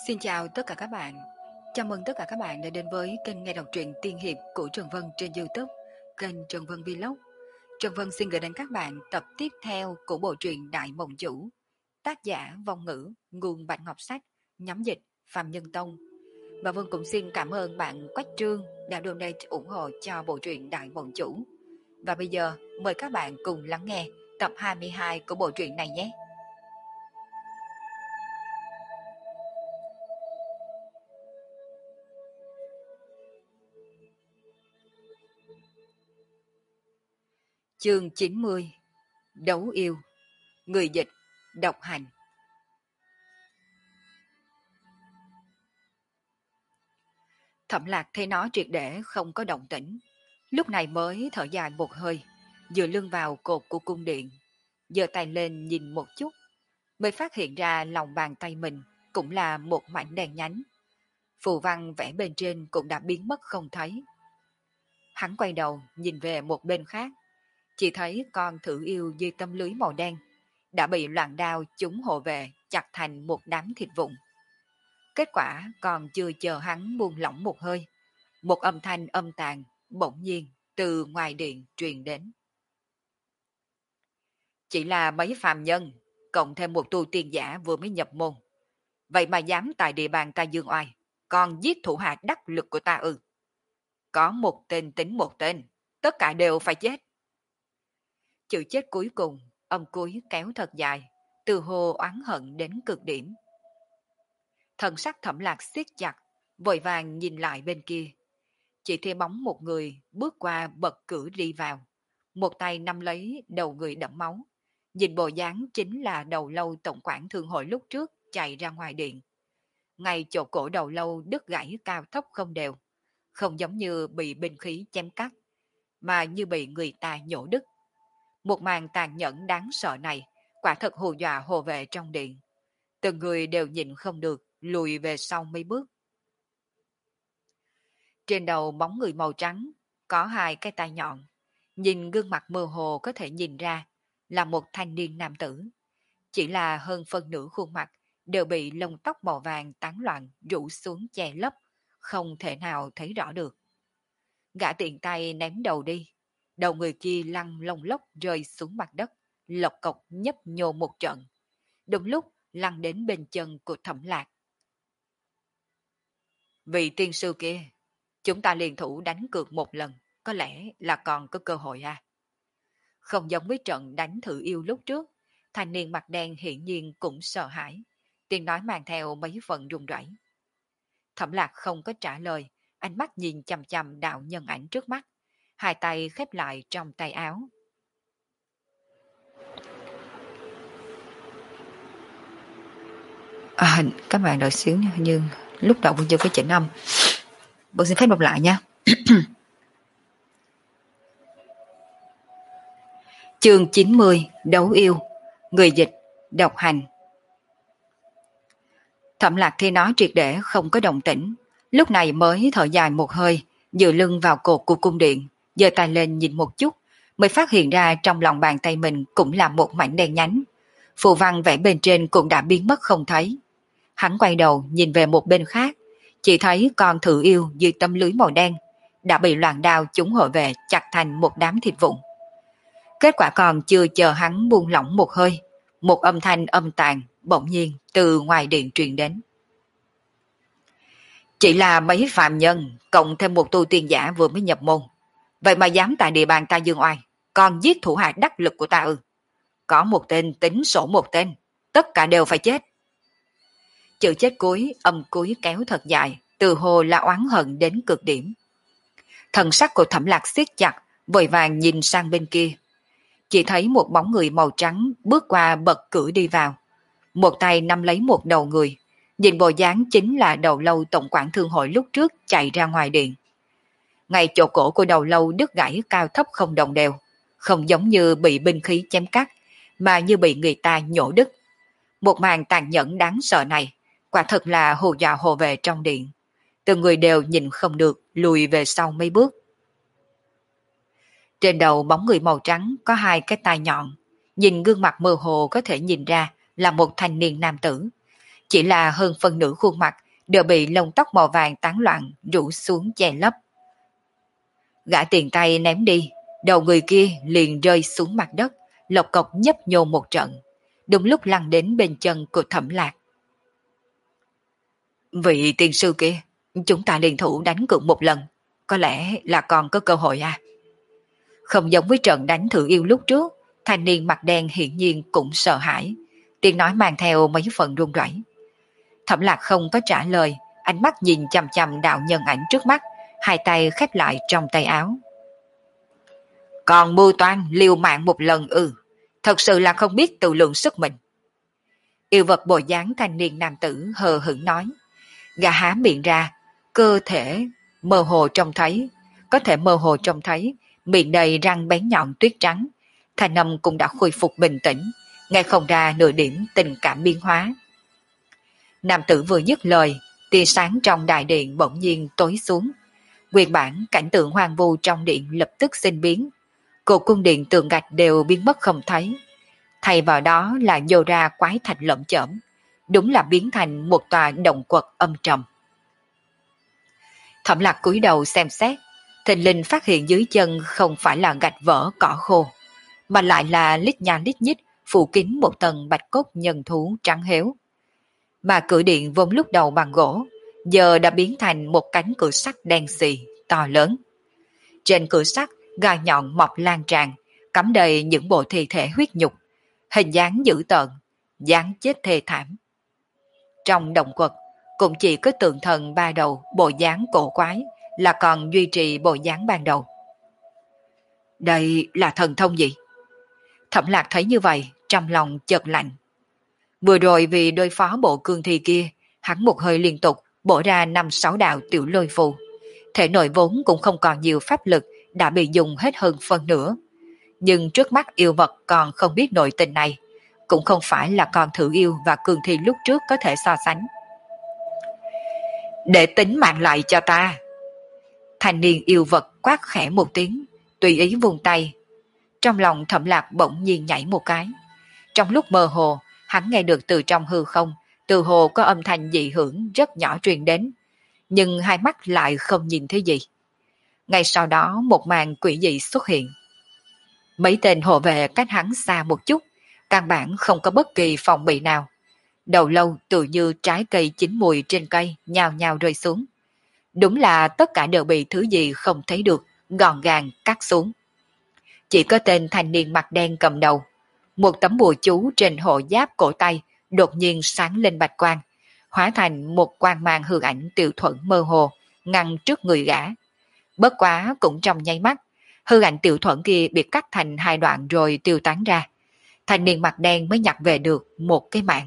Xin chào tất cả các bạn. Chào mừng tất cả các bạn đã đến với kênh nghe đọc truyện tiên hiệp của Trần Vân trên YouTube, kênh Trần Vân Vlog. Trần Vân xin gửi đến các bạn tập tiếp theo của bộ truyện Đại Mộng Chủ, tác giả Vong Ngữ, nguồn Bạch Ngọc Sách, nhóm dịch Phạm Nhân Tông. Và Vân cũng xin cảm ơn bạn Quách Trương đã donate ủng hộ cho bộ truyện Đại Mộng Chủ. Và bây giờ mời các bạn cùng lắng nghe tập 22 của bộ truyện này nhé. Chương 90. Đấu yêu. Người dịch độc hành. Thẩm Lạc thấy nó triệt để không có động tĩnh, lúc này mới thở dài một hơi, dựa lưng vào cột của cung điện, giơ tay lên nhìn một chút, mới phát hiện ra lòng bàn tay mình cũng là một mảnh đen nhánh. Phù văn vẽ bên trên cũng đã biến mất không thấy. Hắn quay đầu nhìn về một bên khác, chỉ thấy con thử yêu dưới tấm lưới màu đen đã bị loạn đao chúng hộ vệ chặt thành một đám thịt vụn. Kết quả còn chưa chờ hắn buông lỏng một hơi, một âm thanh âm tàn bỗng nhiên từ ngoài điện truyền đến. Chỉ là mấy phàm nhân, cộng thêm một tu tiên giả vừa mới nhập môn. Vậy mà dám tại địa bàn ta dương oai, còn giết thủ hạ đắc lực của ta ư? Có một tên tính một tên, tất cả đều phải chết. Chữ chết cuối cùng, âm cuối kéo thật dài, từ hồ oán hận đến cực điểm. Thần sắc Thẩm Lạc siết chặt, vội vàng nhìn lại bên kia. Chỉ thấy bóng một người bước qua bậc cửa đi vào, một tay nắm lấy đầu người đẫm máu. Nhìn bộ dáng chính là đầu lâu tổng quản thương hội lúc trước chạy ra ngoài điện. Ngay chỗ cổ đầu lâu đứt gãy cao thấp không đều, không giống như bị binh khí chém cắt, mà như bị người ta nhổ đứt. Một màn tàn nhẫn đáng sợ này quả thật hù dọa hộ vệ trong điện. Từng người đều nhịn không được, lùi về sau mấy bước. Trên đầu bóng người màu trắng, có hai cái tai nhọn. Nhìn gương mặt mơ hồ có thể nhìn ra là một thanh niên nam tử. Chỉ là hơn phân nửa khuôn mặt đều bị lông tóc màu vàng tán loạn rủ xuống che lấp, không thể nào thấy rõ được. Gã tiện tay ném đầu đi, đầu người kia lăn lông lốc rơi xuống mặt đất, lộc cộc nhấp nhô một trận. Đúng lúc lăn đến bên chân của Thẩm Lạc. Vị tiên sư kia, chúng ta liên thủ đánh cược một lần, có lẽ là còn có cơ hội à. Không giống với trận đánh thử yêu lúc trước, thanh niên mặt đen hiển nhiên cũng sợ hãi, tiếng nói mang theo mấy phần run rẩy. Thẩm Lạc không có trả lời, ánh mắt nhìn chằm chằm đạo nhân ảnh trước mắt, hai tay khép lại trong tay áo. Các bạn đợi xíu nha, nhưng lúc đầu Vân chưa có chỉnh âm. Vân xin phép đọc lại nha. Chương 90. Đấu yêu. Người dịch độc hành. Thẩm Lạc thấy nó triệt để không có động tĩnh, lúc này mới thở dài một hơi, dựa lưng vào cột của cung điện, giơ tay lên nhìn một chút, mới phát hiện ra trong lòng bàn tay mình cũng là một mảnh đen nhánh. Phù văn vẽ bên trên cũng đã biến mất không thấy. Hắn quay đầu nhìn về một bên khác, chỉ thấy con thử yêu dưới tấm lưới màu đen đã bị loạn đao chúng hộ vệ chặt thành một đám thịt vụn. Kết quả còn chưa chờ hắn buông lỏng một hơi, một âm thanh âm tàn bỗng nhiên từ ngoài điện truyền đến. Chỉ là mấy phàm nhân, cộng thêm một tu tiên giả vừa mới nhập môn. Vậy mà dám tại địa bàn ta dương oai, còn giết thủ hạ đắc lực của ta ư? Có một tên tính sổ một tên, tất cả đều phải chết. Chữ chết cuối, âm cuối kéo thật dài, từ hồ là oán hận đến cực điểm. Thần sắc của Thẩm Lạc siết chặt, vội vàng nhìn sang bên kia. Chỉ thấy một bóng người màu trắng bước qua bậc cửa đi vào. Một tay nắm lấy một đầu người, nhìn bộ dáng chính là đầu lâu tổng quản thương hội lúc trước chạy ra ngoài điện. Ngay chỗ cổ của đầu lâu đứt gãy cao thấp không đồng đều, không giống như bị binh khí chém cắt, mà như bị người ta nhổ đứt. Một màn tàn nhẫn đáng sợ này, quả thật là hù dọa hộ vệ trong điện. Từng người đều nhìn không được, lùi về sau mấy bước. Trên đầu bóng người màu trắng có hai cái tai nhọn, nhìn gương mặt mơ hồ có thể nhìn ra là một thanh niên nam tử. chỉ là hơn phân nửa khuôn mặt đều bị lông tóc màu vàng tán loạn rủ xuống che lấp. Gã tiền tay ném đi, đầu người kia liền rơi xuống mặt đất, lộc cộc nhấp nhô một trận, đúng lúc lăn đến bên chân của Thẩm Lạc. Vị tiên sư kia, chúng ta liên thủ đánh cược một lần, có lẽ là còn có cơ hội à? Không giống với trận đánh thử yêu lúc trước, thanh niên mặt đen hiển nhiên cũng sợ hãi, tiếng nói mang theo mấy phần run rẩy. Thẩm Lạc không có trả lời, ánh mắt nhìn chằm chằm đạo nhân ảnh trước mắt, hai tay khép lại trong tay áo. Còn mưu toan liều mạng một lần thật sự là không biết tự lượng sức mình. Yêu vật bộ dáng thanh niên nam tử hờ hững nói. Gã há miệng ra, cơ thể mơ hồ trông thấy, có thể mơ hồ trông thấy, miệng đầy răng bén nhọn tuyết trắng, thanh âm cũng đã khôi phục bình tĩnh, nghe không ra nửa điểm tình cảm biến hóa. Nam tử vừa dứt lời, tia sáng trong đại điện bỗng nhiên tối xuống. Nguyên bản cảnh tượng hoang vu trong điện lập tức sinh biến, cột cung điện tường gạch đều biến mất không thấy. Thay vào đó là nhô ra quái thạch lởm chởm, đúng là biến thành một tòa động quật âm trầm. Thẩm Lạc cúi đầu xem xét, thình lình phát hiện dưới chân không phải là gạch vỡ cỏ khô, mà lại là lít nha lít nhít phủ kín một tầng bạch cốt nhân thú trắng héo. Mà cửa điện vốn lúc đầu bằng gỗ, giờ đã biến thành một cánh cửa sắt đen xì, to lớn. Trên cửa sắt, gai nhọn mọc lan tràn, cắm đầy những bộ thi thể huyết nhục, hình dáng dữ tợn, dáng chết thê thảm. Trong động quật, cũng chỉ có tượng thần ba đầu bộ dáng cổ quái là còn duy trì bộ dáng ban đầu. Đây là thần thông gì? Thẩm Lạc thấy như vậy, trong lòng chợt lạnh. Vừa rồi vì đối phó bộ cương thi kia, hắn một hơi liên tục bổ ra 5-6 đạo tiểu lôi phù. Thể nội vốn cũng không còn nhiều pháp lực, đã bị dùng hết hơn phân nửa. Nhưng trước mắt yêu vật còn không biết nội tình này, cũng không phải là con thử yêu và cương thi lúc trước có thể so sánh. Để tính mạng lại cho ta. Thanh niên yêu vật quát khẽ một tiếng, tùy ý vung tay. Trong lòng Thẩm Lạc bỗng nhiên nhảy một cái. Trong lúc mơ hồ, hắn nghe được từ trong hư không, từ hồ có âm thanh dị hưởng rất nhỏ truyền đến, nhưng hai mắt lại không nhìn thấy gì. Ngay sau đó một màn quỷ dị xuất hiện. Mấy tên hộ vệ cách hắn xa một chút, căn bản không có bất kỳ phòng bị nào. Đầu lâu tự như trái cây chín mùi trên cây nhào nhào rơi xuống. Đúng là tất cả đều bị thứ gì không thấy được, gọn gàng cắt xuống. Chỉ có tên thanh niên mặt đen cầm đầu. Một tấm bùa chú trên hộ giáp cổ tay đột nhiên sáng lên bạch quang, hóa thành một quang mang hư ảnh tiểu thuẫn mơ hồ, ngăn trước người gã. Bất quá cũng trong nháy mắt, hư ảnh tiểu thuẫn kia bị cắt thành hai đoạn rồi tiêu tán ra. Thanh niên mặt đen mới nhặt về được một cái mạng.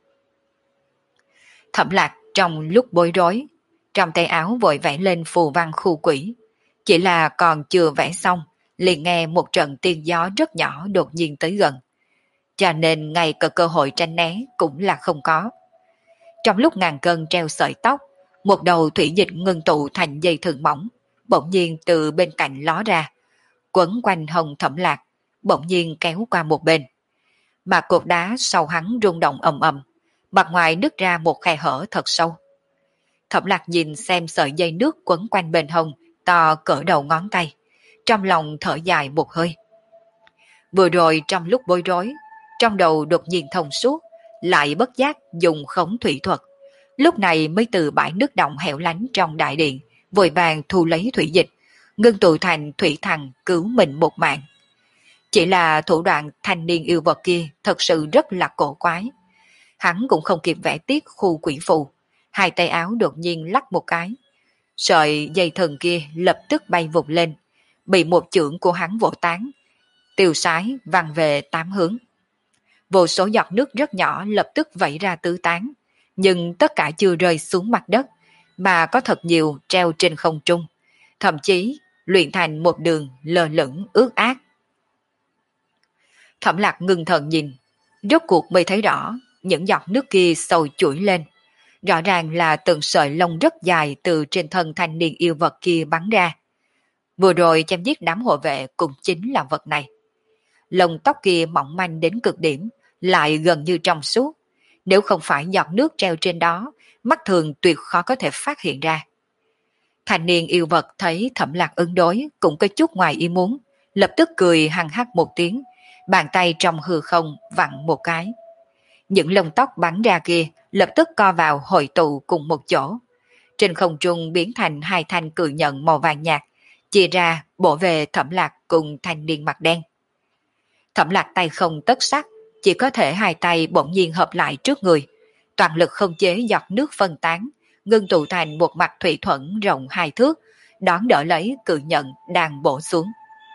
Thẩm Lạc trong lúc bối rối, trong tay áo vội vẽ lên phù văn khu quỷ. Chỉ là còn chưa vẽ xong, liền nghe một trận tiên gió rất nhỏ đột nhiên tới gần. Cho nên ngay cả cơ hội tranh né cũng là không có. Trong lúc ngàn cân treo sợi tóc, một đầu thủy dịch ngưng tụ thành dây thừng mỏng, bỗng nhiên từ bên cạnh ló ra, quấn quanh hông Thẩm Lạc, bỗng nhiên kéo qua một bên. Mà cột đá sau hắn rung động ầm ầm, mặt ngoài nứt ra một khe hở thật sâu. Thẩm Lạc nhìn xem sợi dây nước quấn quanh bên hông, to cỡ đầu ngón tay, trong lòng thở dài một hơi. Vừa rồi trong lúc bối rối, trong đầu đột nhiên thông suốt, lại bất giác dùng khống thủy thuật. Lúc này mới từ bãi nước động hẻo lánh trong đại điện, vội vàng thu lấy thủy dịch, ngưng tụ thành thủy thần cứu mình một mạng. Chỉ là thủ đoạn thanh niên yêu vật kia thật sự rất là cổ quái. Hắn cũng không kịp vẽ tiết khu quỷ phù, hai tay áo đột nhiên lắc một cái. Sợi dây thần kia lập tức bay vụt lên, bị một chưởng của hắn vỗ tán, tiêu sái văng về tám hướng. Vô số giọt nước rất nhỏ lập tức vẩy ra tứ tán, nhưng tất cả chưa rơi xuống mặt đất, mà có thật nhiều treo trên không trung, thậm chí luyện thành một đường lơ lửng ướt át. Thẩm Lạc ngưng thần nhìn, rốt cuộc mới thấy rõ những giọt nước kia sâu chuỗi lên. Rõ ràng là từng sợi lông rất dài từ trên thân thanh niên yêu vật kia bắn ra. Vừa rồi chém giết đám hộ vệ cũng chính là vật này. Lông tóc kia mỏng manh đến cực điểm, lại gần như trong suốt. Nếu không phải giọt nước treo trên đó, mắt thường tuyệt khó có thể phát hiện ra. Thanh niên yêu vật thấy Thẩm Lạc ứng đối cũng có chút ngoài ý muốn, lập tức cười hằng hắc một tiếng, bàn tay trong hư không vặn một cái. Những lông tóc bắn ra kia lập tức co vào hội tụ cùng một chỗ. Trên không trung biến thành hai thanh cự nhận màu vàng nhạt, chia ra bổ về Thẩm Lạc cùng thanh niên mặt đen. Thẩm Lạc tay không tất sắc, chỉ có thể hai tay bỗng nhiên hợp lại trước người, toàn lực không chế giọt nước phân tán, ngưng tụ thành một mặt thủy thuẫn rộng 2 thước, đón đỡ lấy cự nhận đang bổ xuống.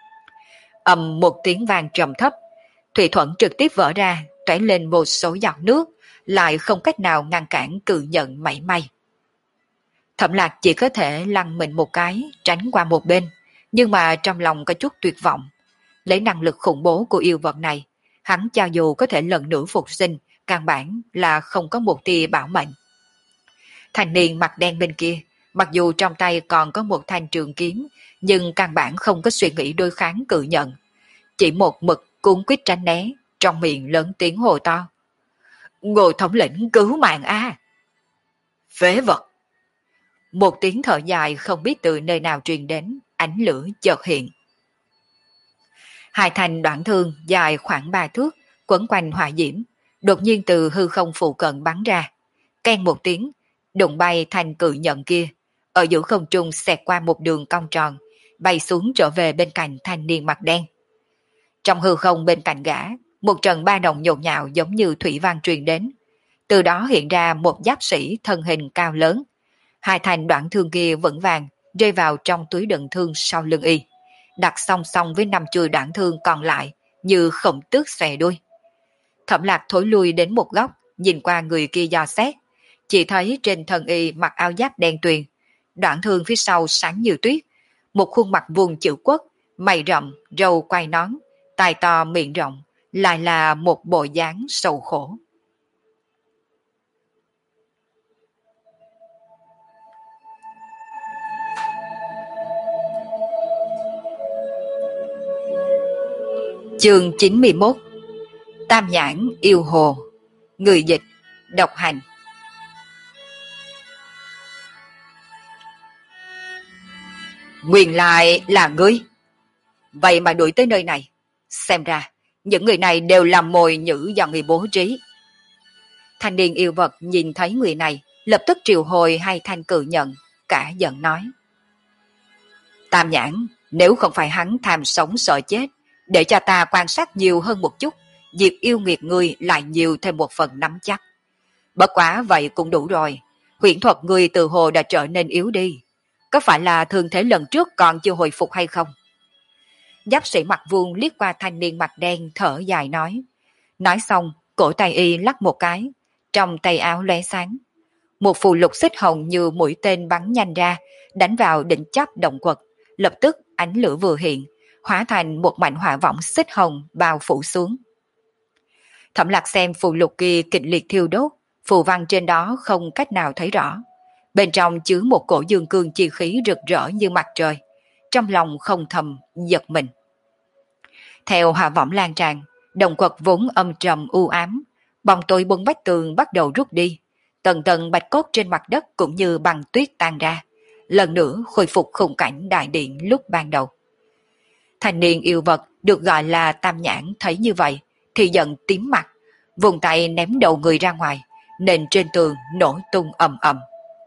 Ầm một tiếng vang trầm thấp, thủy thuẫn trực tiếp vỡ ra, toảy lên một số giọt nước, lại không cách nào ngăn cản cự nhận mảy may. Thẩm Lạc chỉ có thể lăn mình một cái, tránh qua một bên, nhưng mà trong lòng có chút tuyệt vọng. Lấy năng lực khủng bố của yêu vật này, hắn cho dù có thể lần nữa phục sinh, căn bản là không có một tia bảo mệnh. Thanh niên mặt đen bên kia, mặc dù trong tay còn có một thanh trường kiếm, nhưng căn bản không có suy nghĩ đối kháng cự nhận. Chỉ một mực cuốn quýt tránh né, trong miệng lớn tiếng hồ to. Ngô thống lĩnh cứu mạng a! Phế vật! Một tiếng thở dài không biết từ nơi nào truyền đến, ánh lửa chợt hiện. Hai thanh đoạn thương dài khoảng 3 thước, quấn quanh hỏa diễm, đột nhiên từ hư không phụ cận bắn ra. Ken một tiếng, đụng bay thành cự nhận kia, ở giữa không trung xẹt qua một đường cong tròn, bay xuống trở về bên cạnh thanh niên mặt đen. Trong hư không bên cạnh gã, một trận ba động nhộn nhạo giống như thủy văn truyền đến. Từ đó hiện ra một giáp sĩ thân hình cao lớn. Hai thanh đoạn thương kia vững vàng rơi vào trong túi đựng thương sau lưng y, đặt song song với 5 chuôi đoạn thương còn lại như khổng tước xòe đuôi. Thẩm Lạc thối lui đến một góc, nhìn qua người kia dò xét, chỉ thấy trên thân y mặc áo giáp đen tuyền, đoạn thương phía sau sáng như tuyết, một khuôn mặt vuông chữ quốc, mày rậm, râu quai nón, tai to miệng rộng, lại là một bộ dáng sầu khổ. Chương 91. Tam nhãn yêu hồ. Người dịch độc hành. Nguyên lại là ngươi. Vậy mà đuổi tới nơi này. Xem ra những người này đều là mồi nhữ do người bố trí. Thanh niên yêu vật nhìn thấy người này, lập tức triệu hồi hai thanh cự nhận, cả giận nói. Tam nhãn, nếu không phải hắn tham sống sợ chết, để cho ta quan sát nhiều hơn một chút, việc yêu nghiệt ngươi lại nhiều thêm một phần nắm chắc. Bất quá vậy cũng đủ rồi, huyễn thuật ngươi từ hồ đã trở nên yếu đi. Có phải là thương thế lần trước còn chưa hồi phục hay không? Giáp sĩ mặt vuông liếc qua thanh niên mặt đen thở dài nói. Nói xong, cổ tay y lắc một cái, trong tay áo lóe sáng. Một phù lục xích hồng như mũi tên bắn nhanh ra, đánh vào đỉnh chóp động quật, lập tức ánh lửa vừa hiện, hóa thành một mảnh hỏa võng xích hồng bao phủ xuống. Thẩm Lạc xem phù lục kia kịch liệt thiêu đốt, phù văn trên đó không cách nào thấy rõ. Bên trong chứa một cổ dương cương chi khí rực rỡ như mặt trời, trong lòng không thầm giật mình. Theo hỏa võng lan tràn, động quật vốn âm trầm u ám, bóng tối bốn vách tường bắt đầu rút đi, tầng tầng bạch cốt trên mặt đất cũng như băng tuyết tan ra, lần nữa khôi phục khung cảnh đại điện lúc ban đầu. Thanh niên yêu vật được gọi là Tam Nhãn thấy như vậy thì giận tím mặt, vùng tay ném đầu người ra ngoài, nền trên tường nổ tung ầm ầm.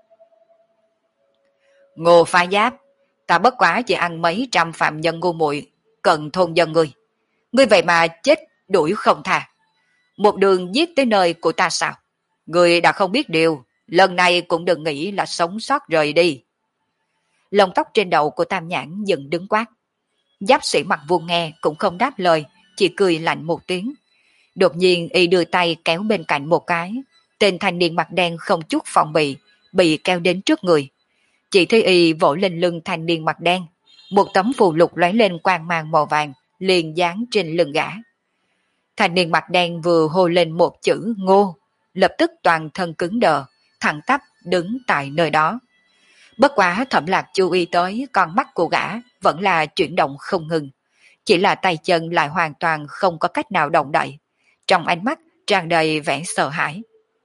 Ngô Phá Giáp, ta bất quá chỉ ăn mấy trăm phạm nhân ngu muội, cận thôn dân ngươi. Ngươi vậy mà chết đuổi không tha. Một đường giết tới nơi của ta sao? Ngươi đã không biết điều, lần này cũng đừng nghĩ là sống sót rời đi. Lông tóc trên đầu của Tam Nhãn dựng đứng quát. Giáp sĩ mặt vuông nghe cũng không đáp lời, chỉ cười lạnh một tiếng. Đột nhiên y đưa tay kéo bên cạnh một cái, tên thanh niên mặt đen không chút phòng bị kéo đến trước người. Chỉ thấy y vỗ lên lưng thanh niên mặt đen, một tấm phù lục lóe lên quang mang màu vàng, liền dán trên lưng gã. Thanh niên mặt đen vừa hô lên một chữ Ngô, lập tức toàn thân cứng đờ, thẳng tắp đứng tại nơi đó. Bất quá Thẩm Lạc chú ý tới con mắt của gã vẫn là chuyển động không ngừng, chỉ là tay chân lại hoàn toàn không có cách nào động đậy, trong ánh mắt tràn đầy vẻ sợ hãi.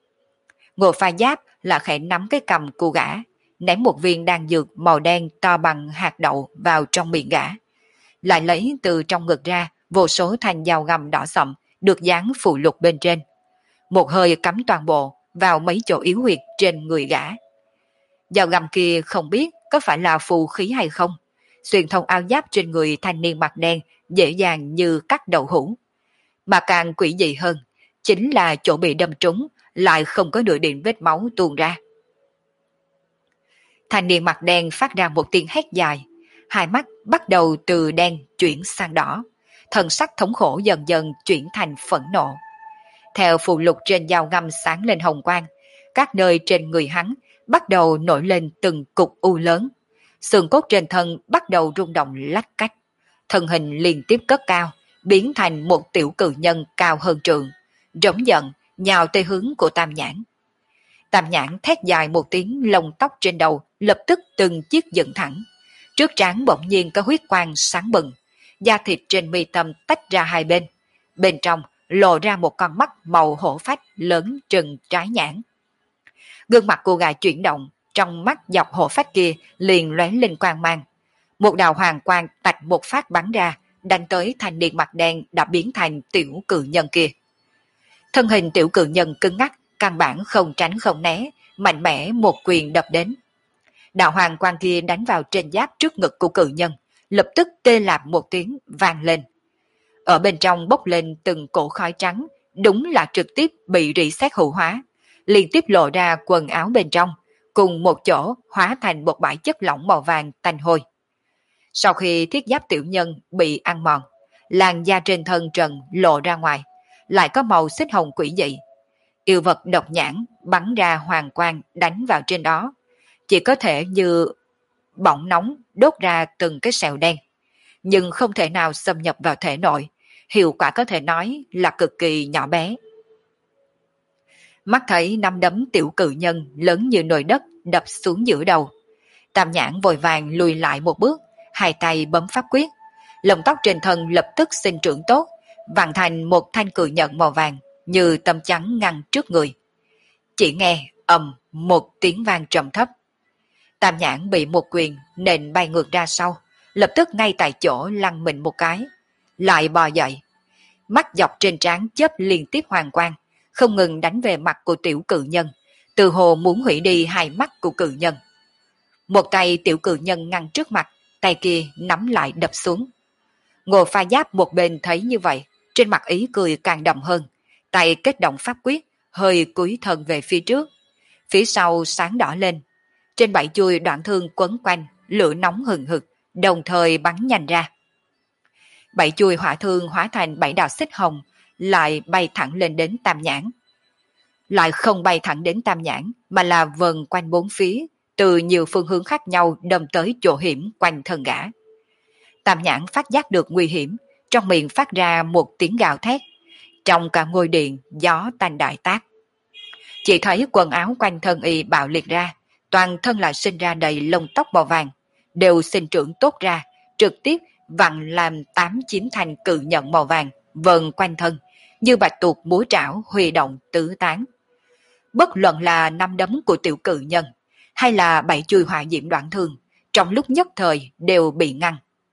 Ngô Pha Giáp là khẽ nắm cái cầm của gã, ném một viên đan dược màu đen to bằng hạt đậu vào trong miệng gã. Lại lấy từ trong ngực ra vô số thanh dao găm đỏ sậm được dán phụ lục bên trên. Một hơi cắm toàn bộ vào mấy chỗ yếu huyệt trên người gã. Dao găm kia không biết có phải là phù khí hay không, xuyên thông áo giáp trên người thanh niên mặt đen dễ dàng như cắt đậu hũ. Mà càng quỷ dị hơn, chính là chỗ bị đâm trúng lại không có nửa điểm vết máu tuôn ra. Thanh niên mặt đen phát ra một tiếng hét dài, hai mắt bắt đầu từ đen chuyển sang đỏ, thần sắc thống khổ dần dần chuyển thành phẫn nộ. Theo phù lục trên dao găm sáng lên hồng quang, các nơi trên người hắn bắt đầu nổi lên từng cục u lớn. Xương cốt trên thân bắt đầu rung động lách cách. Thân hình liên tiếp cất cao, biến thành một tiểu cự nhân cao hơn trượng, rống giận nhào tới hướng của Tam Nhãn. Tam Nhãn thét dài một tiếng, lông tóc trên đầu lập tức từng chiếc dựng thẳng. Trước trán bỗng nhiên có huyết quang sáng bừng, da thịt trên mi tâm tách ra hai bên. Bên trong lộ ra một con mắt màu hổ phách lớn trừng trái nhãn. Gương mặt cô gái chuyển động, trong mắt dọc hổ phách kia liền lóe lên quang mang. Một đạo hoàng quang tạch một phát bắn ra, đánh tới thanh niên mặt đen đã biến thành tiểu cự nhân kia. Thân hình tiểu cự nhân cứng ngắc, căn bản không tránh không né, mạnh mẽ một quyền đập đến. Đạo hoàng quang kia đánh vào trên giáp trước ngực của cự nhân, lập tức tê lạp một tiếng vang lên. Ở bên trong bốc lên từng cổ khói trắng, đúng là trực tiếp bị rỉ sét hữu hóa, liên tiếp lộ ra quần áo bên trong, cùng một chỗ hóa thành một bãi chất lỏng màu vàng tanh hôi. Sau khi thiết giáp tiểu nhân bị ăn mòn, làn da trên thân trần lộ ra ngoài, lại có màu xích hồng quỷ dị. Yêu vật độc nhãn bắn ra hoàng quang đánh vào trên đó, chỉ có thể như bỏng nóng đốt ra từng cái sẹo đen, nhưng không thể nào xâm nhập vào thể nội, hiệu quả có thể nói là cực kỳ nhỏ bé. Mắt thấy năm đấm tiểu cự nhân lớn như nồi đất đập xuống giữa đầu, Tam Nhãn vội vàng lùi lại một bước, hai tay bấm pháp quyết, lông tóc trên thân lập tức sinh trưởng tốt, vặn thành một thanh cự nhận màu vàng như tấm chắn ngăn trước người. Chỉ nghe ầm một tiếng vang trầm thấp. Tam Nhãn bị một quyền nện bay ngược ra sau, lập tức ngay tại chỗ lăn mình một cái, lại bò dậy. Mắt dọc trên trán chớp liên tiếp hoàng quang, không ngừng đánh về mặt của tiểu cự nhân, từ hồ muốn hủy đi hai mắt của cự nhân. Một tay tiểu cự nhân ngăn trước mặt, tay kia nắm lại đập xuống. Ngô Pha Giáp một bên thấy như vậy, trên mặt ý cười càng đậm hơn, tay kết động pháp quyết, hơi cúi thân về phía trước. Phía sau sáng đỏ lên, trên bảy chuôi đoạn thương quấn quanh, lửa nóng hừng hực, đồng thời bắn nhanh ra. Bảy chuôi hỏa thương hóa thành bảy đạo xích hồng, lại bay thẳng lên đến Tam Nhãn. Lại không bay thẳng đến Tam Nhãn, mà là vần quanh bốn phía, từ nhiều phương hướng khác nhau đâm tới chỗ hiểm quanh thân gã. Tam Nhãn phát giác được nguy hiểm, trong miệng phát ra một tiếng gào thét. Trong cả ngôi điện, gió tanh đại tác. Chỉ thấy quần áo quanh thân y bạo liệt ra, toàn thân lại sinh ra đầy lông tóc màu vàng, đều sinh trưởng tốt ra, trực tiếp vặn làm 8-9 thành cự nhận màu vàng vần quanh thân, như bạch tuộc múa trảo huy động tứ tán. Bất luận là năm đấm của tiểu cự nhân, hay là bảy chuôi hỏa diễm đoạn thương, trong lúc nhất thời đều bị ngăn.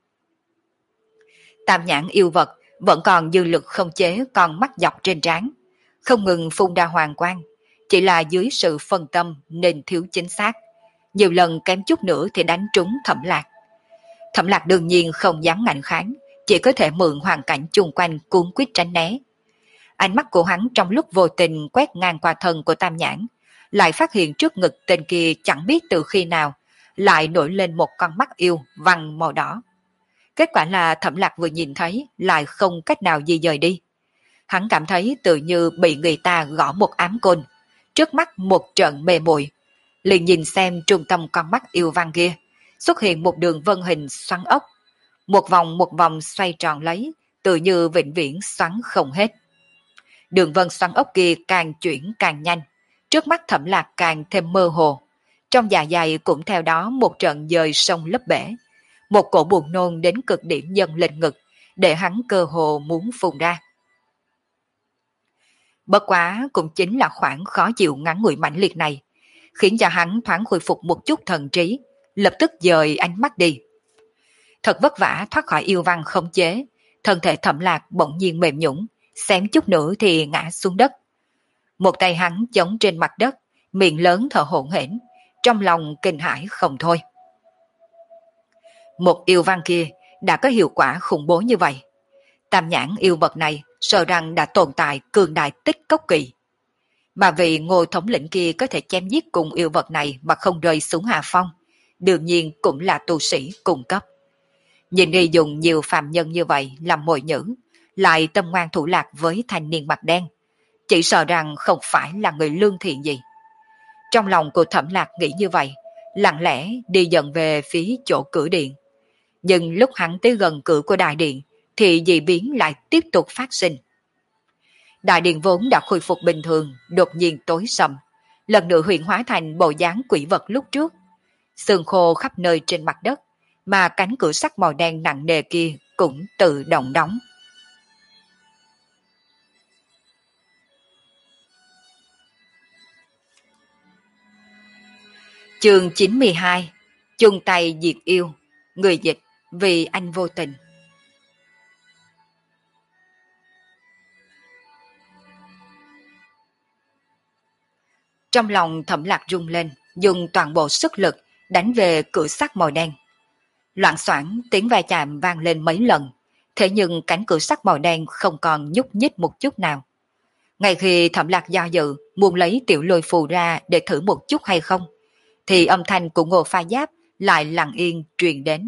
Tam Nhãn yêu vật vẫn còn dư lực không chế con mắt dọc trên trán, không ngừng phun ra hoàng quang, chỉ là dưới sự phân tâm nên thiếu chính xác. Nhiều lần kém chút nữa thì đánh trúng Thẩm Lạc. Thẩm Lạc đương nhiên không dám ngạnh kháng, chỉ có thể mượn hoàn cảnh chung quanh cuốn quýt tránh né. Ánh mắt của hắn trong lúc vô tình quét ngang qua thân của Tam Nhãn, lại phát hiện trước ngực tên kia chẳng biết từ khi nào lại nổi lên một con mắt yêu vằn màu đỏ. Kết quả là Thẩm Lạc vừa nhìn thấy lại không cách nào di dời đi. Hắn cảm thấy tự như bị người ta gõ một ám côn, trước mắt một trận mê muội, liền nhìn xem trung tâm con mắt yêu văn kia xuất hiện một đường vân hình xoắn ốc, một vòng xoay tròn lấy, tự như vĩnh viễn xoắn không hết. Đường vân xoắn ốc kia càng chuyển càng nhanh, trước mắt Thẩm Lạc càng thêm mơ hồ, trong dạ dày cũng theo đó một trận dời sông lấp bể, một cổ buồn nôn đến cực điểm dâng lên ngực, để hắn cơ hồ muốn phun ra. Bất quá cũng chính là khoảng khó chịu ngắn ngủi mãnh liệt này, khiến cho hắn thoáng khôi phục một chút thần trí, lập tức dời ánh mắt đi. Thật vất vả thoát khỏi yêu văn khống chế, thân thể Thẩm Lạc bỗng nhiên mềm nhũn, xém chút nữa thì ngã xuống đất. Một tay hắn chống trên mặt đất, miệng lớn thở hổn hển, trong lòng kinh hãi không thôi. Một yêu văn kia đã có hiệu quả khủng bố như vậy. Tam nhãn yêu vật này sợ rằng đã tồn tại cường đại tích cốc kỳ. Mà vì Ngô thống lĩnh kia có thể chém giết cùng yêu vật này mà không rơi xuống hạ phong, đương nhiên cũng là tu sĩ cung cấp. Nhìn y dùng nhiều phàm nhân như vậy làm mồi nhữ, lại tâm ngoan thủ lạc với thanh niên mặt đen, chỉ sợ rằng không phải là người lương thiện gì. Trong lòng của Thẩm Lạc nghĩ như vậy, lặng lẽ đi dần về phía chỗ cửa điện. Nhưng lúc hắn tới gần cửa của đại điện, thì dị biến lại tiếp tục phát sinh. Đại điện vốn đã khôi phục bình thường, đột nhiên tối sầm, lần nữa huyện hóa thành bộ dáng quỷ vật lúc trước. Sương khô khắp nơi trên mặt đất, mà cánh cửa sắt màu đen nặng nề kia cũng tự động đóng. Chương 92: chung tay diệt yêu. Người dịch: Vì anh vô tình. Trong lòng Thẩm Lạc rung lên, dùng toàn bộ sức lực đánh về cửa sắt màu đen. Loạng xoảng tiếng va chạm vang lên mấy lần, thế nhưng cánh cửa sắt màu đen không còn nhúc nhích một chút nào. Ngay khi Thẩm Lạc do dự muốn lấy tiểu lôi phù ra để thử một chút hay không, thì âm thanh của Ngô Pha Giáp lại lặng yên truyền đến.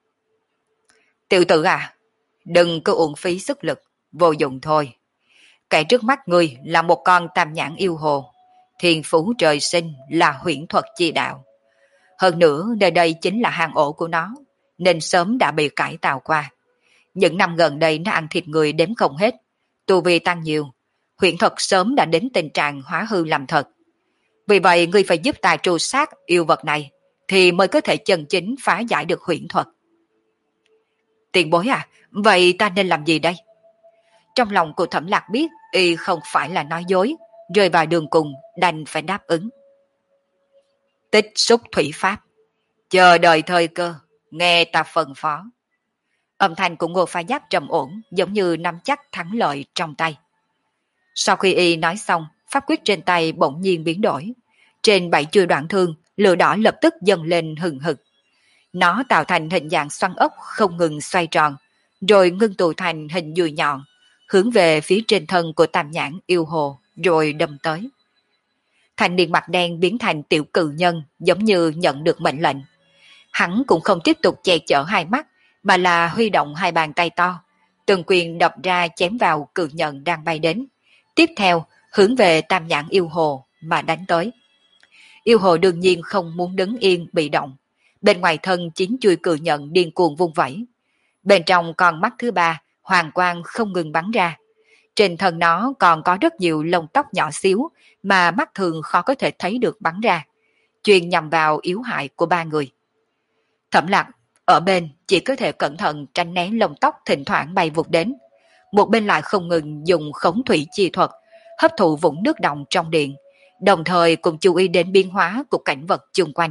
Tiểu tử à, đừng có uổng phí sức lực, vô dụng thôi. Kẻ trước mắt ngươi là một con tam nhãn yêu hồ, thiên phú trời sinh là huyễn thuật chi đạo. Hơn nữa nơi đây chính là hang ổ của nó, nên sớm đã bị cải tạo qua. Những năm gần đây nó ăn thịt người đếm không hết, tu vi tăng nhiều, huyễn thuật sớm đã đến tình trạng hóa hư làm thật. Vì vậy ngươi phải giúp ta tru sát yêu vật này, thì mới có thể chân chính phá giải được huyễn thuật. Tiền bối à, vậy ta nên làm gì đây? Trong lòng của Thẩm Lạc biết y không phải là nói dối, rơi vào đường cùng đành phải đáp ứng. Tích xúc thủy pháp, chờ đợi thời cơ, nghe ta phân phó. Âm thanh của Ngô Pha Giáp trầm ổn, giống như nắm chắc thắng lợi trong tay. Sau khi y nói xong, pháp quyết trên tay bỗng nhiên biến đổi. Trên 7 chuôi đoạn thương, lửa đỏ lập tức dâng lên hừng hực. Nó tạo thành hình dạng xoắn ốc không ngừng xoay tròn, rồi ngưng tụ thành hình dùi nhọn, hướng về phía trên thân của tam nhãn yêu hồ, rồi đâm tới. Thanh niên mặt đen biến thành tiểu cự nhân, giống như nhận được mệnh lệnh. Hắn cũng không tiếp tục che chở hai mắt, mà là huy động hai bàn tay to, từng quyền đập ra chém vào cự nhân đang bay đến. Tiếp theo, hướng về tam nhãn yêu hồ mà đánh tới. Yêu hồ đương nhiên không muốn đứng yên bị động. Bên ngoài thân chín chuôi cự nhận điên cuồng vung vẩy. Bên trong con mắt thứ ba, hoàng quang không ngừng bắn ra. Trên thân nó còn có rất nhiều lông tóc nhỏ xíu mà mắt thường khó có thể thấy được bắn ra, chuyên nhằm vào yếu hại của ba người. Thẩm Lạc ở bên chỉ có thể cẩn thận tránh né lông tóc thỉnh thoảng bay vụt đến. Một bên lại không ngừng dùng khống thủy chi thuật, hấp thụ vũng nước động trong điện, đồng thời cũng chú ý đến biến hóa của cảnh vật chung quanh.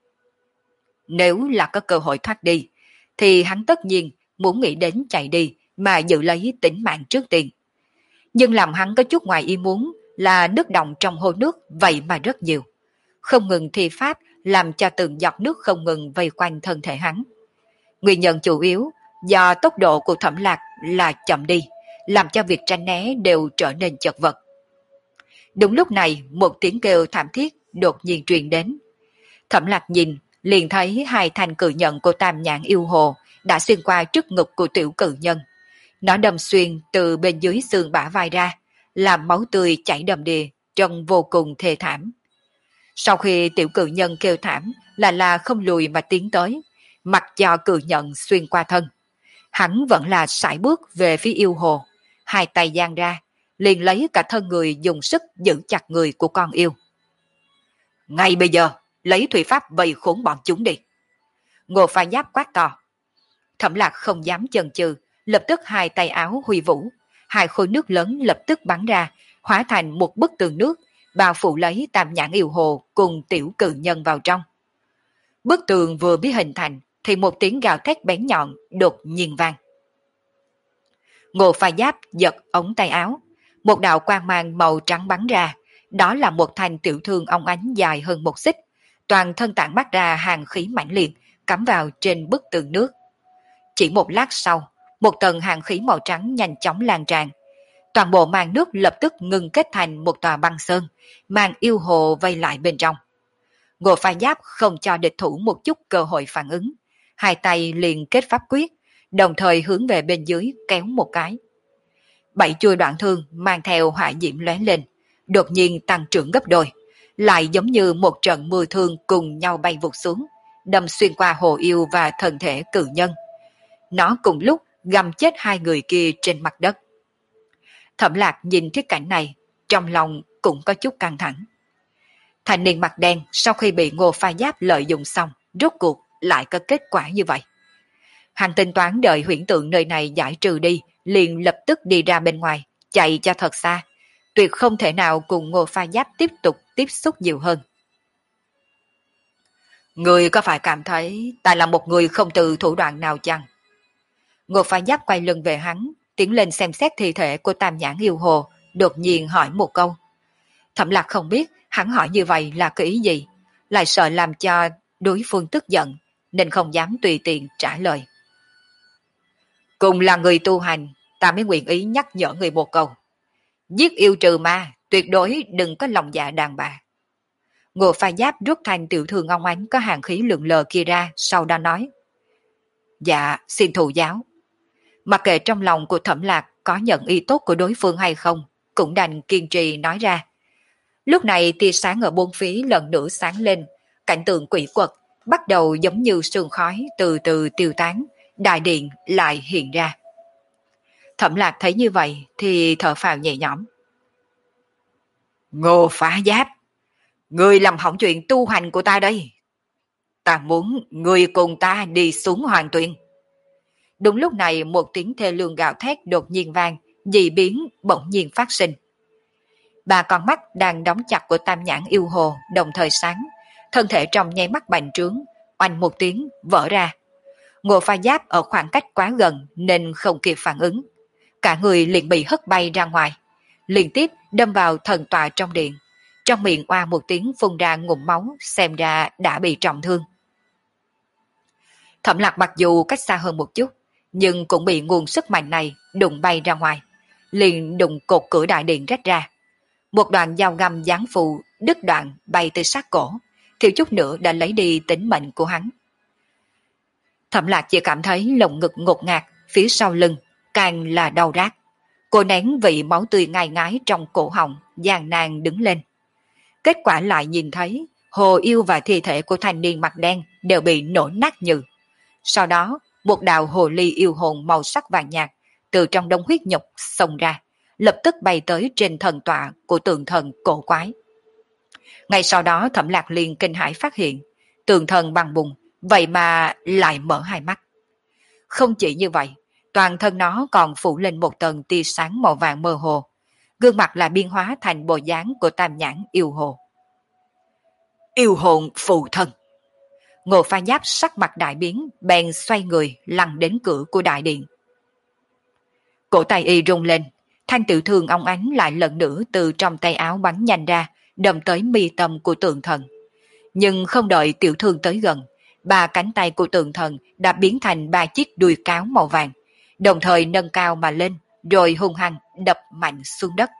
Nếu là có cơ hội thoát đi, thì hắn tất nhiên muốn nghĩ đến chạy đi mà giữ lấy tính mạng trước tiên. Nhưng làm hắn có chút ngoài ý muốn là nước động trong hồ nước vậy mà rất nhiều. Không ngừng thi pháp làm cho từng giọt nước không ngừng vây quanh thân thể hắn. Nguyên nhân chủ yếu do tốc độ của Thẩm Lạc là chậm đi, làm cho việc tránh né đều trở nên chật vật. Đúng lúc này một tiếng kêu thảm thiết đột nhiên truyền đến. Thẩm Lạc nhìn liền thấy hai thanh cự nhận của tam nhãn yêu hồ đã xuyên qua trước ngực của tiểu cự nhân. Nó đâm xuyên từ bên dưới xương bả vai ra, làm máu tươi chảy đầm đìa, trông vô cùng thê thảm. Sau khi tiểu cự nhân kêu thảm là không lùi mà tiến tới, mặc cho cự nhận xuyên qua thân. Hắn vẫn là sải bước về phía yêu hồ, hai tay giang ra, liền lấy cả thân người dùng sức giữ chặt người của con yêu. Ngay bây giờ, lấy thủy pháp vây khốn bọn chúng đi. Ngô Pha Giáp quát to. Thẩm Lạc không dám chần chừ, lập tức hai tay áo huy vũ, hai khối nước lớn lập tức bắn ra, hóa thành một bức tường nước, bao phủ lấy Tam Nhãn Yêu Hồ cùng tiểu cự nhân vào trong. Bức tường vừa mới hình thành thì một tiếng gào thét bén nhọn đột nhiên vang. Ngô Pha Giáp giật ống tay áo, một đạo quang mang màu trắng bắn ra, đó là một thanh tiểu thương ong ánh dài hơn một xích, toàn thân tản mát ra hàng khí mãnh liệt, cắm vào trên bức tường nước. Chỉ một lát sau, một tầng hàng khí màu trắng nhanh chóng lan tràn. Toàn bộ màn nước lập tức ngừng kết thành một tòa băng sơn, màn yêu hồ vây lại bên trong. Ngô Pha Giáp không cho địch thủ một chút cơ hội phản ứng, hai tay liền kết pháp quyết, đồng thời hướng về bên dưới kéo một cái. 7 chuôi đoạn thương mang theo hỏa diễm lóe lên, đột nhiên tăng trưởng gấp đôi, lại giống như một trận mưa thương cùng nhau bay vụt xuống, đâm xuyên qua hồ yêu và thân thể cự nhân. Nó cùng lúc găm chết hai người kia trên mặt đất. Thẩm Lạc nhìn thiết cảnh này, trong lòng cũng có chút căng thẳng. Thanh niên mặt đen sau khi bị Ngô Pha Giáp lợi dụng xong, rốt cuộc lại có kết quả như vậy. Hắn tính toán đợi huyễn tượng nơi này giải trừ đi, liền lập tức đi ra bên ngoài, chạy cho thật xa. Tuyệt không thể nào cùng Ngô Pha Giáp tiếp tục tiếp xúc nhiều hơn. Người có phải cảm thấy ta là một người không từ thủ đoạn nào chăng? Ngô Pha Giáp quay lưng về hắn, tiến lên xem xét thi thể của Tam Nhãn Yêu Hồ, đột nhiên hỏi một câu. Thẩm Lạc không biết hắn hỏi như vậy là cái ý gì, lại sợ làm cho đối phương tức giận, nên không dám tùy tiện trả lời. Cùng là người tu hành, ta mới nguyện ý nhắc nhở người một câu. Giết yêu trừ ma, tuyệt đối đừng có lòng dạ đàn bà. Ngô Pha Giáp rút thanh tiểu thương ong ánh có hàng khí lượn lờ kia ra, sau đó nói. Dạ, xin thụ giáo. Mặc kệ trong lòng của Thẩm Lạc có nhận ý tốt của đối phương hay không, cũng đành kiên trì nói ra. Lúc này tia sáng ở bốn phía lần nữa sáng lên, cảnh tượng quỷ quật bắt đầu giống như sương khói từ từ tiêu tán, đại điện lại hiện ra. Thẩm Lạc thấy như vậy thì thở phào nhẹ nhõm. Ngô Pha Giáp, ngươi làm hỏng chuyện tu hành của ta đây. Ta muốn ngươi cùng ta đi xuống Hoàng Tuyền. Đúng lúc này một tiếng thê lương gào thét đột nhiên vang, dị biến bỗng nhiên phát sinh. Ba con mắt đang đóng chặt của Tam Nhãn Yêu Hồ đồng thời sáng, thân thể trong nháy mắt bành trướng, oanh một tiếng vỡ ra. Ngô Pha Giáp ở khoảng cách quá gần nên không kịp phản ứng, cả người liền bị hất bay ra ngoài, liên tiếp đâm vào thần tọa trong điện, trong miệng oa một tiếng phun ra ngụm máu, xem ra đã bị trọng thương. Thẩm Lạc mặc dù cách xa hơn một chút, nhưng cũng bị nguồn sức mạnh này đụng bay ra ngoài, liền đụng cột cửa đại điện rách ra. Một đoạn dao găm giáng phù đứt đoạn bay tới sát cổ, thiếu chút nữa đã lấy đi tính mệnh của hắn. Thẩm Lạc chỉ cảm thấy lồng ngực ngột ngạt, phía sau lưng càng là đau rát. Cô nén vị máu tươi ngai ngái trong cổ họng, gian nan đứng lên. Kết quả lại nhìn thấy hồ yêu và thi thể của thanh niên mặt đen đều bị nổ nát nhừ. Sau đó, một đạo hồ ly yêu hồn màu sắc vàng nhạt từ trong đống huyết nhục xông ra, lập tức bay tới trên thần tọa của tượng thần cổ quái. Ngay sau đó Thẩm Lạc liền kinh hãi phát hiện, tượng thần bằng bùn, vậy mà lại mở hai mắt. Không chỉ như vậy, toàn thân nó còn phủ lên một tầng tia sáng màu vàng mơ hồ, gương mặt là biên hóa thành bộ dáng của Tam Nhãn Yêu Hồ. Yêu hồn phụ thân. Ngô Pha Giáp sắc mặt đại biến, bèn xoay người lăn đến cửa của đại điện. Cổ tay y rung lên, thanh tiểu thương ong ánh lại lần nữa từ trong tay áo bắn nhanh ra, đâm tới mi tâm của tượng thần. Nhưng không đợi tiểu thương tới gần, ba cánh tay của tượng thần đã biến thành ba chiếc đuôi cáo màu vàng, đồng thời nâng cao mà lên, rồi hung hăng đập mạnh xuống đất.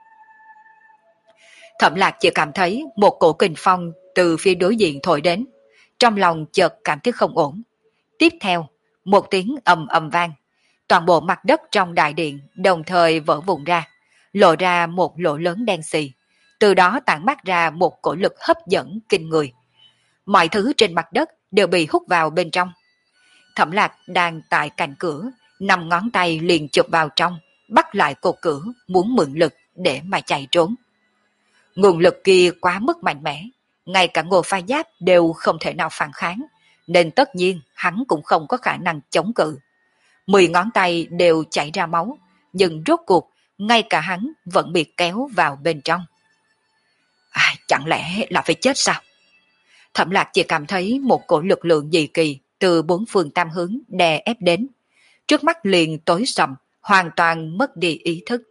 Thẩm Lạc chỉ cảm thấy một cổ kình phong từ phía đối diện thổi đến, trong lòng chợt cảm thấy không ổn. Tiếp theo, một tiếng ầm ầm vang, toàn bộ mặt đất trong đại điện đồng thời vỡ vụn ra, lộ ra một lỗ lớn đen xì, từ đó tản mát ra một cổ lực hấp dẫn kinh người. Mọi thứ trên mặt đất đều bị hút vào bên trong. Thẩm Lạc đang tại cạnh cửa, 5 ngón tay liền chụp vào trong, bắt lại cột cửa, muốn mượn lực để mà chạy trốn. Nguồn lực kia quá mức mạnh mẽ, ngay cả Ngô Pha Giáp đều không thể nào phản kháng, nên tất nhiên hắn cũng không có khả năng chống cự. 10 ngón tay đều chảy ra máu, nhưng rốt cuộc ngay cả hắn vẫn bị kéo vào bên trong. Chẳng lẽ là phải chết sao? Thẩm Lạc chỉ cảm thấy một cổ lực lượng dị kỳ từ bốn phương tám hướng đè ép đến. Trước mắt liền tối sầm, hoàn toàn mất đi ý thức.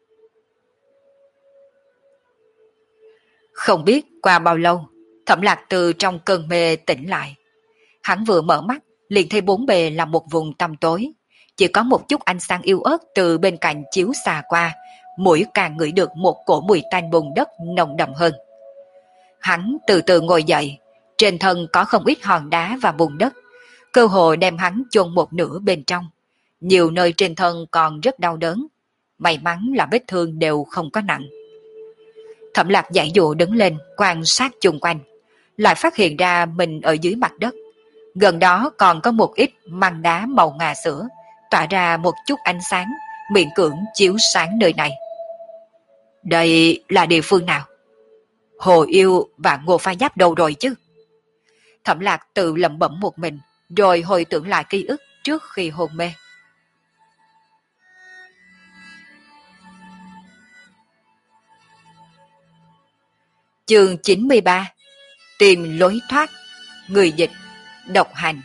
Không biết qua bao lâu, Thẩm Lạc từ trong cơn mê tỉnh lại. Hắn vừa mở mắt, liền thấy bốn bề là một vùng tăm tối. Chỉ có một chút ánh sáng yếu ớt từ bên cạnh chiếu xà qua, mũi càng ngửi được một cổ mùi tanh bùn đất nồng đậm hơn. Hắn từ từ ngồi dậy, trên thân có không ít hòn đá và bùn đất, cơ hồ đem hắn chôn một nửa bên trong. Nhiều nơi trên thân còn rất đau đớn, may mắn là vết thương đều không có nặng. Thẩm Lạc giãy dụa đứng lên, quan sát chung quanh, lại phát hiện ra mình ở dưới mặt đất. Gần đó còn có một ít măng đá màu ngà sữa, tỏa ra một chút ánh sáng, miễn cưỡng chiếu sáng nơi này. Đây là địa phương nào? Hồ Yêu và Ngô Pha Giáp đâu rồi chứ? Thẩm Lạc tự lẩm bẩm một mình, rồi hồi tưởng lại ký ức trước khi hôn mê. Chương 93: Tìm lối thoát. Người dịch: Độc Hành.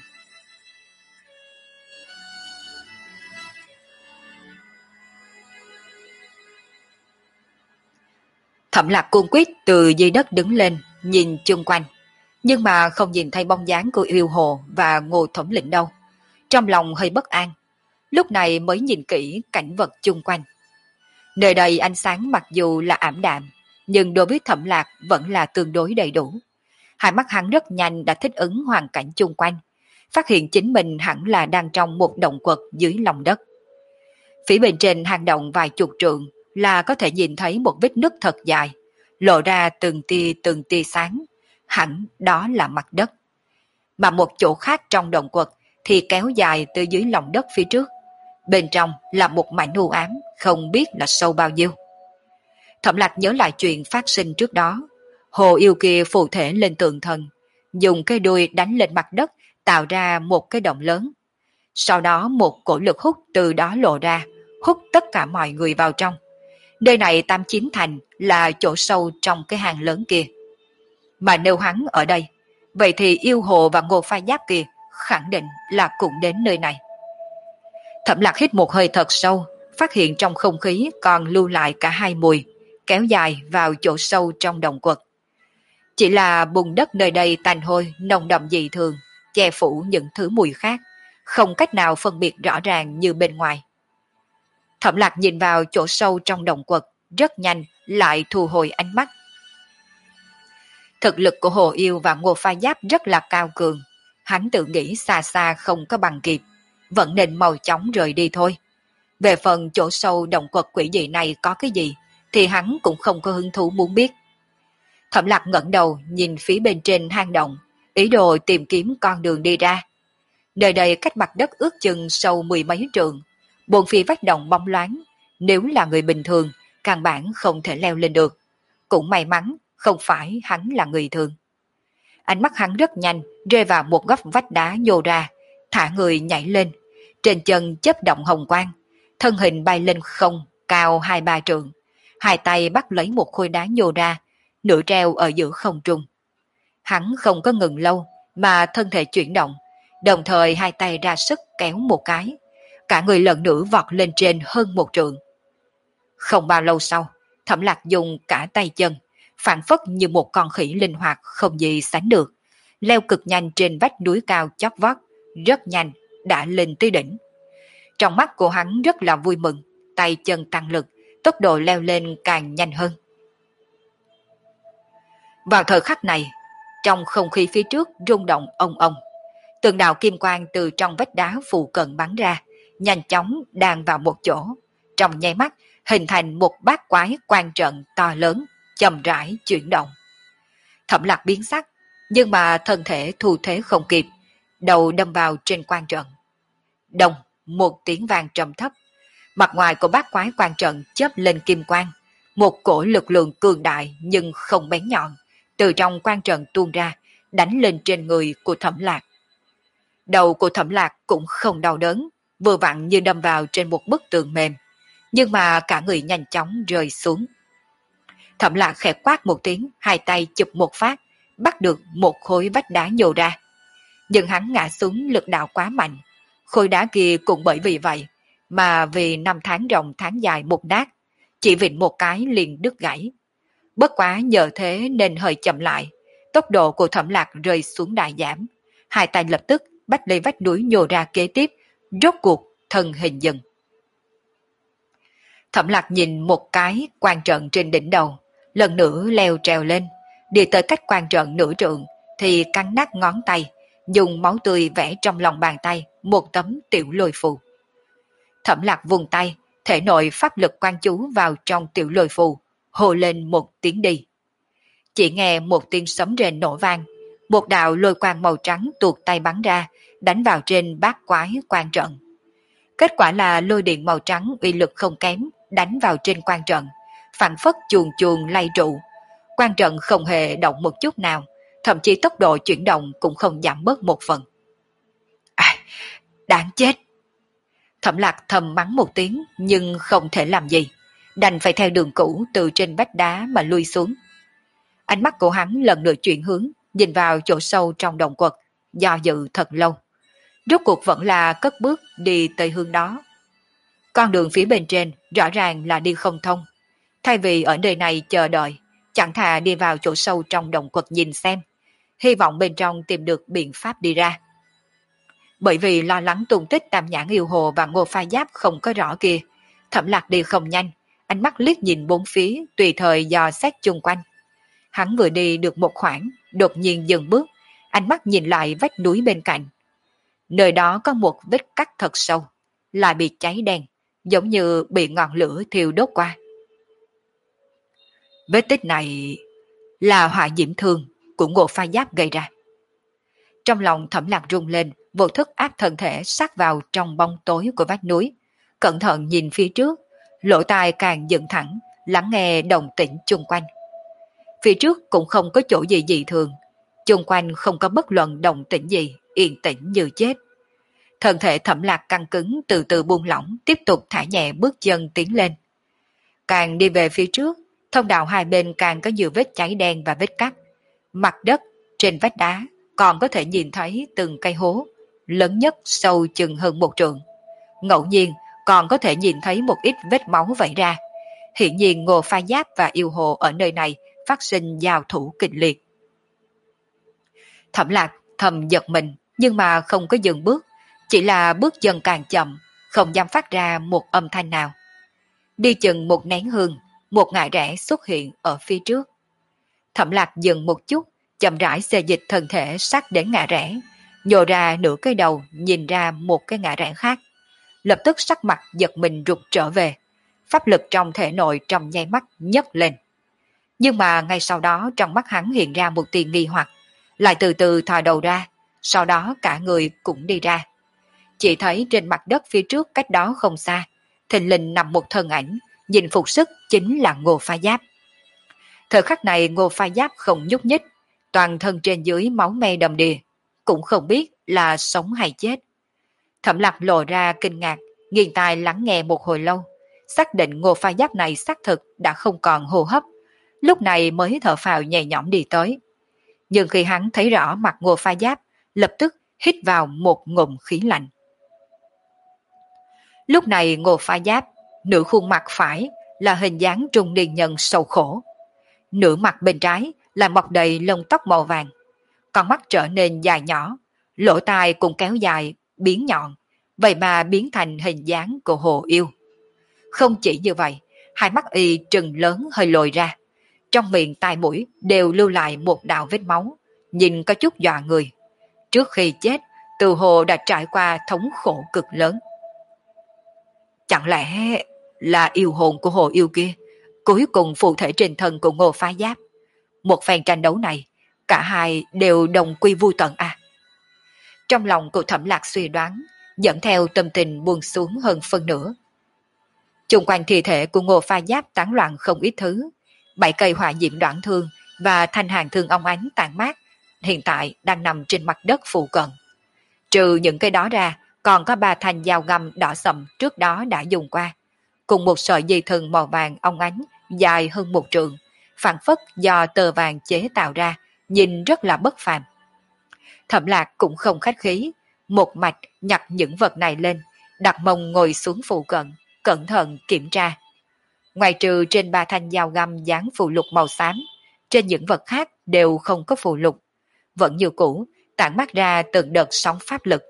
Thẩm Lạc cuống quýt từ dưới đất đứng lên, nhìn chung quanh, nhưng mà không nhìn thấy bóng dáng của Yêu Hồ và Ngô thống lĩnh đâu. Trong lòng hơi bất an, lúc này mới nhìn kỹ cảnh vật chung quanh. Nơi đây ánh sáng mặc dù là ảm đạm, nhưng đối với Thẩm Lạc vẫn là tương đối đầy đủ. Hai mắt hắn rất nhanh đã thích ứng hoàn cảnh chung quanh, phát hiện chính mình hẳn là đang trong một động quật dưới lòng đất. Phía bên trên hang động vài chục trượng là có thể nhìn thấy một vết nứt thật dài, lộ ra từng tia sáng, hẳn đó là mặt đất. Mà một chỗ khác trong động quật thì kéo dài từ dưới lòng đất phía trước. Bên trong là một mảnh u ám, không biết là sâu bao nhiêu. Thẩm Lạc nhớ lại chuyện phát sinh trước đó. Hồ Yêu kia phù thể lên tượng thần, dùng cái đuôi đánh lên mặt đất, tạo ra một cái động lớn. Sau đó một cổ lực hút từ đó lộ ra, hút tất cả mọi người vào trong. Nơi này tam chín thành là chỗ sâu trong cái hang lớn kia. Mà nếu hắn ở đây, vậy thì Yêu Hồ và Ngô Pha Giáp kia khẳng định là cũng đến nơi này. Thẩm Lạc hít một hơi thật sâu, phát hiện trong không khí còn lưu lại cả hai mùi, kéo dài vào chỗ sâu trong động quật. Chỉ là bùn đất nơi đây tanh hôi, nồng đậm dị thường, che phủ những thứ mùi khác, không cách nào phân biệt rõ ràng như bên ngoài. Thẩm Lạc nhìn vào chỗ sâu trong động quật, rất nhanh lại thu hồi ánh mắt. Thực lực của Hồ Yêu và Ngô Pha Giáp rất là cao cường, hắn tự nghĩ xa xa không có bằng kịp, vẫn nên mau chóng rời đi thôi. Về phần chỗ sâu động quật quỷ dị này có cái gì, thì hắn cũng không có hứng thú muốn biết. Thẩm Lạc ngẩng đầu nhìn phía bên trên hang động, ý đồ tìm kiếm con đường đi ra. Nơi đây cách mặt đất ước chừng sâu mười mấy trượng, bốn phía vách động bóng loáng, nếu là người bình thường, căn bản không thể leo lên được. Cũng may mắn, không phải hắn là người thường. Ánh mắt hắn rất nhanh, rơi vào một góc vách đá nhô ra, thả người nhảy lên, trên chân chớp động hồng quang, thân hình bay lên không, cao 2-3 trượng, hai tay bắt lấy một khối đá nhô ra, nửa treo ở giữa không trung. Hắn không có ngừng lâu, mà thân thể chuyển động, đồng thời hai tay ra sức kéo một cái, cả người lần nữa vọt lên trên hơn 1 trượng. Không bao lâu sau, Thẩm Lạc dùng cả tay chân, phản phất như một con khỉ linh hoạt không gì sánh được, leo cực nhanh trên vách núi cao chót vót, rất nhanh đã lên tới đỉnh. Trong mắt của hắn rất là vui mừng, tay chân tăng lực, tốc độ leo lên càng nhanh hơn. Vào thời khắc này, trong không khí phía trước rung động ong ong, từng đạo kim quang từ trong vách đá phụ cận bắn ra, nhanh chóng đan vào một chỗ, trong nháy mắt hình thành một bát quái quan trận to lớn, chậm rãi chuyển động. Thẩm Lạc biến sắc, nhưng mà thân thể thu thế không kịp, đầu đâm vào trên quan trận. Đồng, một tiếng vang trầm thấp, mặt ngoài của bát quái quan trận chớp lên kim quang, một cổ lực lượng cường đại nhưng không bén nhọn, từ trong quan trận tuôn ra, đánh lên trên người của Thẩm Lạc. Đầu của Thẩm Lạc cũng không đau đớn, vừa vặn như đâm vào trên một bức tường mềm. nhưng mà cả người nhanh chóng rơi xuống. Thẩm Lạc khẽ quát một tiếng, hai tay chụp một phát, bắt được một khối vách đá nhô ra. Nhưng hắn ngã xuống lực đạo quá mạnh, khối đá kia cũng bởi vì vậy mà vì năm tháng rộng tháng dài một nát, chỉ vịn một cái liền đứt gãy. Bất quá nhờ thế nên hơi chậm lại, tốc độ của Thẩm Lạc rơi xuống đại giảm, hai tay lập tức bắt lấy vách núi nhô ra kế tiếp, rốt cuộc thân hình dừng. Thẩm Lạc nhìn một cái quan trận trên đỉnh đầu, lần nữa leo trèo lên, đi tới cách quan trận nửa trượng thì cắn nát ngón tay, dùng máu tươi vẽ trong lòng bàn tay một tấm tiểu lôi phù. Thẩm Lạc vùng tay, thể nội pháp lực quan chú vào trong tiểu lôi phù, hô lên một tiếng đi. Chỉ nghe một tiếng sấm rền nổ vang, một đạo lôi quang màu trắng tuột tay bắn ra, đánh vào trên bát quái quan trận. Kết quả là lôi điện màu trắng uy lực không kém, đánh vào trên quan trận, phản phất chuồn chuồn lay trụ. Quan trận không hề động một chút nào, thậm chí tốc độ chuyển động cũng không giảm bớt một phần. À, đáng chết! Thẩm Lạc thầm mắng một tiếng nhưng không thể làm gì, đành phải theo đường cũ từ trên vách đá mà lui xuống. Ánh mắt của hắn lần nữa chuyển hướng, nhìn vào chỗ sâu trong động quật, do dự thật lâu. Rốt cuộc vẫn là cất bước đi tới hướng đó. Con đường phía bên trên rõ ràng là đi không thông. Thay vì ở nơi này chờ đợi, chẳng thà đi vào chỗ sâu trong động quật nhìn xem, hy vọng bên trong tìm được biện pháp đi ra. Bởi vì lo lắng tung tích Tam Nhãn Yêu Hồ và Ngô Pha Giáp không có rõ kia, Thẩm Lạc đi không nhanh, ánh mắt liếc nhìn bốn phía tùy thời dò xét chung quanh. Hắn vừa đi được một khoảng, đột nhiên dừng bước, ánh mắt nhìn lại vách núi bên cạnh. Nơi đó có một vết cắt thật sâu, lại bị cháy đen, giống như bị ngọn lửa thiêu đốt qua. Vết tích này là hỏa diễm thương của Ngô Pha Giáp gây ra. Trong lòng Thẩm Lạc rung lên, vô thức áp thân thể sát vào trong bóng tối của vách núi, cẩn thận nhìn phía trước, lỗ tai càng dựng thẳng, lắng nghe động tĩnh chung quanh. Phía trước cũng không có chỗ gì dị thường, chung quanh không có bất luận động tĩnh gì, yên tĩnh như chết. Thân thể Thẩm Lạc căng cứng từ từ buông lỏng, tiếp tục thả nhẹ bước chân tiến lên. Càng đi về phía trước, thông đạo hai bên càng có nhiều vết cháy đen và vết cắt. Mặt đất, trên vách đá, còn có thể nhìn thấy từng cây hố, lớn nhất sâu chừng hơn một trượng. Ngẫu nhiên còn có thể nhìn thấy một ít vết máu vẩy ra. Hiển nhiên Ngô Pha Giáp và Yêu Hồ ở nơi này phát sinh giao thủ kịch liệt. Thẩm Lạc thầm giật mình, nhưng mà không có dừng bước, chỉ là bước chân càng chậm, không dám phát ra một âm thanh nào. Đi chừng một nén hương, một ngải rẽ xuất hiện ở phía trước. Thẩm Lạc dừng một chút, chậm rãi xê dịch thân thể sát đến ngã rẽ, nhô ra nửa cái đầu nhìn ra một cái ngã rẽ khác. Lập tức sắc mặt giật mình rụt trở về, pháp lực trong thể nội trong nháy mắt nhấc lên. Nhưng mà ngay sau đó trong mắt hắn hiện ra một tia nghi hoặc, lại từ từ thò đầu ra, sau đó cả người cũng đi ra. Chỉ thấy trên mặt đất phía trước cách đó không xa, thình lình nằm một thân ảnh, nhìn phục sức chính là Ngô Pha Giáp. Thời khắc này Ngô Pha Giáp không nhúc nhích, toàn thân trên dưới máu me đầm đìa, cũng không biết là sống hay chết. Thẩm Lạc lộ ra kinh ngạc, nghiêng tai lắng nghe một hồi lâu, xác định Ngô Pha Giáp này xác thực đã không còn hô hấp, lúc này mới thở phào nhẹ nhõm đi tới. Nhưng khi hắn thấy rõ mặt Ngô Pha Giáp, lập tức hít vào một ngụm khí lạnh. Lúc này Ngô Pha Giáp, nửa khuôn mặt phải là hình dáng trung niên nhân sầu khổ, nửa mặt bên trái là mọc đầy lông tóc màu vàng, con mắt trở nên dài nhỏ, lỗ tai cũng kéo dài, biến nhọn, vậy mà biến thành hình dáng của Hồ Yêu. Không chỉ như vậy, hai mắt y trừng lớn hơi lồi ra, trong miệng tai mũi đều lưu lại một đạo vết máu, nhìn có chút dọa người. Trước khi chết, Từ Hồ đã trải qua thống khổ cực lớn. Chẳng lẽ là yêu hồn của Hồ Yêu kia cuối cùng phụ thể trên thân của Ngô Pha Giáp? Một phen tranh đấu này, cả hai đều đồng quy vu tận à? Trong lòng của Thẩm Lạc suy đoán, dẫn theo tâm tình buông xuống hơn phân nửa. Chung quanh thi thể của Ngô Pha Giáp tán loạn không ít thứ, 7 cây hỏa diệm đoạn thương và thanh hàng thương ong ánh tàn mát hiện tại đang nằm trên mặt đất phụ cận. Trừ những cây đó ra, còn có 3 thanh dao găm đỏ sậm trước đó đã dùng qua, cùng một sợi dây thừng màu vàng óng ánh dài hơn 1 trượng, phảng phất do tơ vàng chế tạo ra, nhìn rất là bất phàm. Thẩm Lạc cũng không khách khí, một mạch nhặt những vật này lên, đặt mông ngồi xuống phụ cận, cẩn thận kiểm tra. Ngoài trừ trên 3 thanh dao găm dán phù lục màu xám, trên những vật khác đều không có phù lục, vẫn như cũ, tản mát ra từng đợt sóng pháp lực.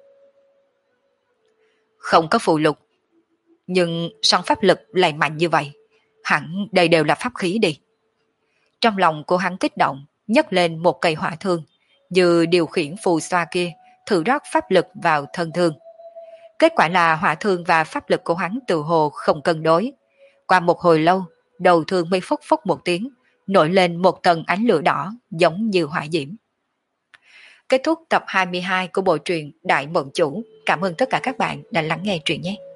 Không có phù lục, nhưng sóng pháp lực lại mạnh như vậy, hẳn đây đều là pháp khí đi. Trong lòng của hắn kích động, nhấc lên một cây hỏa thương, như điều khiển phù xoa kia, thử rót pháp lực vào thân thương. Kết quả là hỏa thương và pháp lực của hắn tự hồ không cân đối. Qua một hồi lâu, đầu thương mới phốc phốc một tiếng, nổi lên một tầng ánh lửa đỏ giống như hỏa diễm. Kết thúc tập 22 của bộ truyện Đại Mộng Chủ. Cảm ơn tất cả các bạn đã lắng nghe truyện nhé.